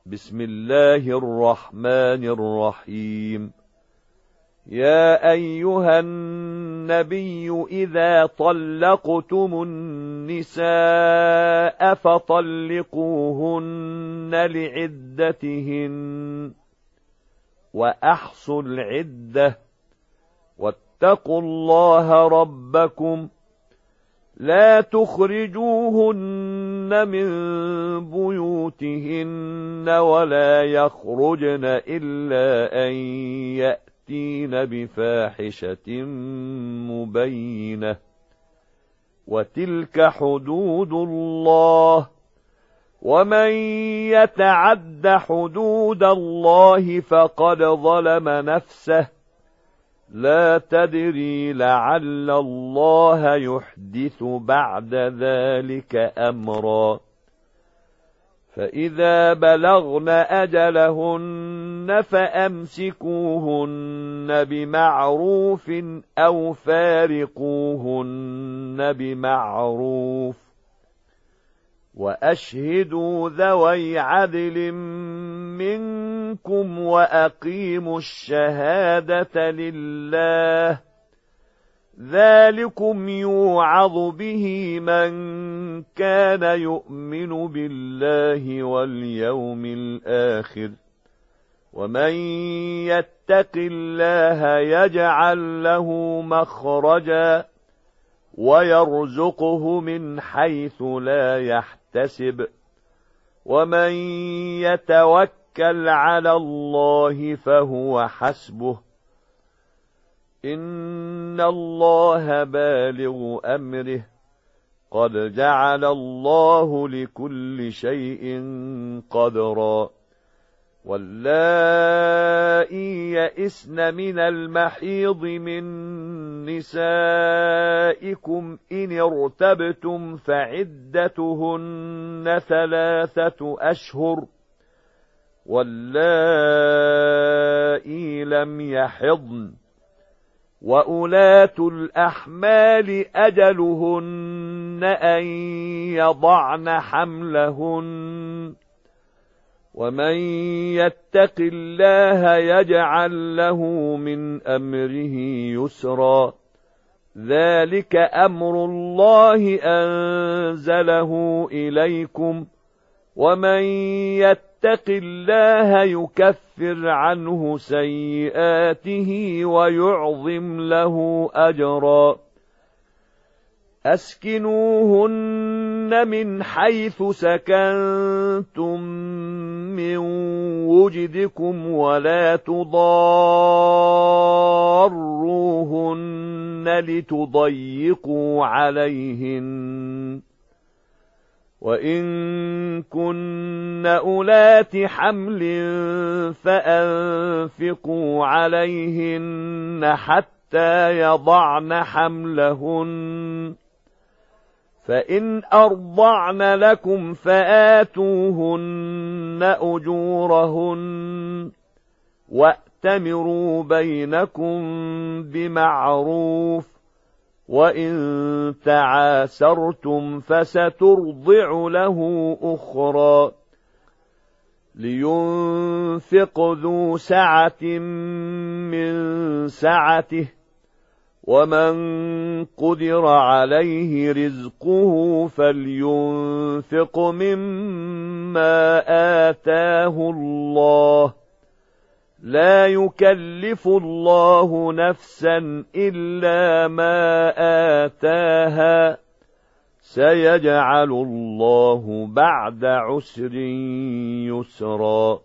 بسم الله الرحمن الرحيم. يا أيها النبي إذا طلقتم النساء فطلقوهن لعدتهن وأحصوا العدة واتقوا الله ربكم لا تخرجوهن من بيوتهن ولا يخرجن إلا أن يأتين بفاحشة مبينة وتلك حدود الله ومن يتعد حدود الله فقد ظلم نفسه لا تدري لعل الله يحدث بعد ذلك أمرا فإذا بلغن أجلهن فأمسكوهن بمعروف أو فارقوهن بمعروف وأشهدوا ذوي عدل منكم وأقيموا الشهادة لله ذلكم يوعظ به من كان يؤمن بالله واليوم الآخر ومن يتق الله يجعل له مخرجا ويرزقه من حيث لا يحتسب ومن يتوكل على الله فهو حسبه إن الله بالغ أمره قد جعل الله لكل شيء قدرا واللائي يئسن من المحيض من نسائكم إن ارتبتم فعدتهن 3 أشهر واللائي لم يحضن وأولاة الأحمال أجلهن أن يضعن حملهن ومن يتق الله يجعل له من أمره يسرا ذلك أمر الله أنزله إليكم ومن يتق الله يكفر عنه سيئاته ويعظم له أجرا أسكنوهن من حيث سكنتم من وجدكم ولا تضاروهن لتضيقوا عليهن وإن كن أولات حمل فأنفقوا عليهن حتى يضعن حملهن فإن أرضعن لكم فآتوهن أجورهن وأتمروا بينكم بمعروف وإن تعاسرتم فسترضع له أخرى لينفق ذو سعة من سعته ومن قدر عليه رزقه فلينفق مما آتاه الله لا يكلف الله نفسا إلا ما آتاها سيجعل الله بعد عسر يسرا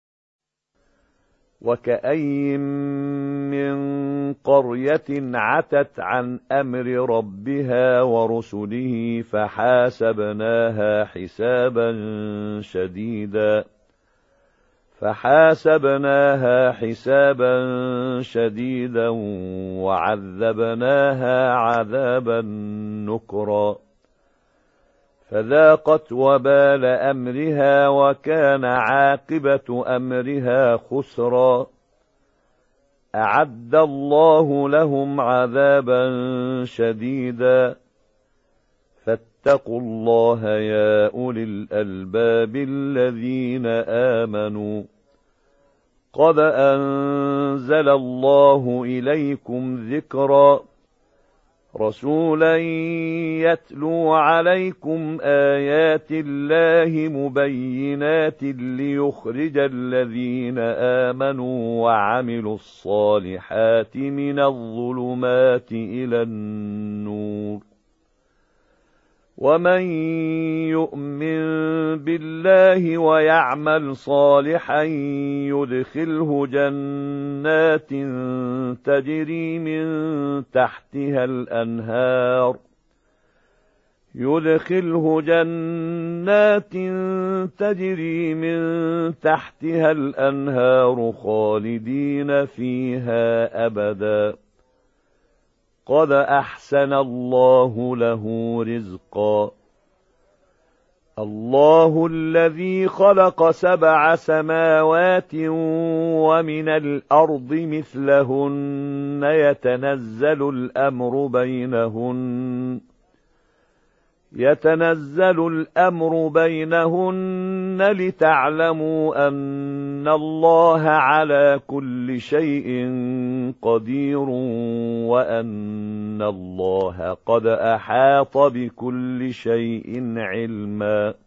وكأين من قرية عتت عن أمر ربها ورسله فحاسبناها حسابا شديدا وعذبناها عذابا نكرا فذاقت وبال أمرها وكان عاقبة أمرها خسرا أعد الله لهم عذابا شديدا فاتقوا الله يا أولي الألباب الذين آمنوا قد أنزل الله إليكم ذكرا رسولا يتلو عليكم آيات الله مبينات ليخرج الذين آمنوا وعملوا الصالحات من الظلمات إلى النور ومن يؤمن بالله ويعمل صالحا يدخله جنات تجري من تحتها الأنهار خالدين فيها أبدا قد أحسن الله له رزقا الله الذي خلق 7 سماوات ومن الأرض مثلهن يتنزل الأمر بينهن لتعلموا أن الله على كل شيء قدير وأن الله قد أحاط بكل شيء علما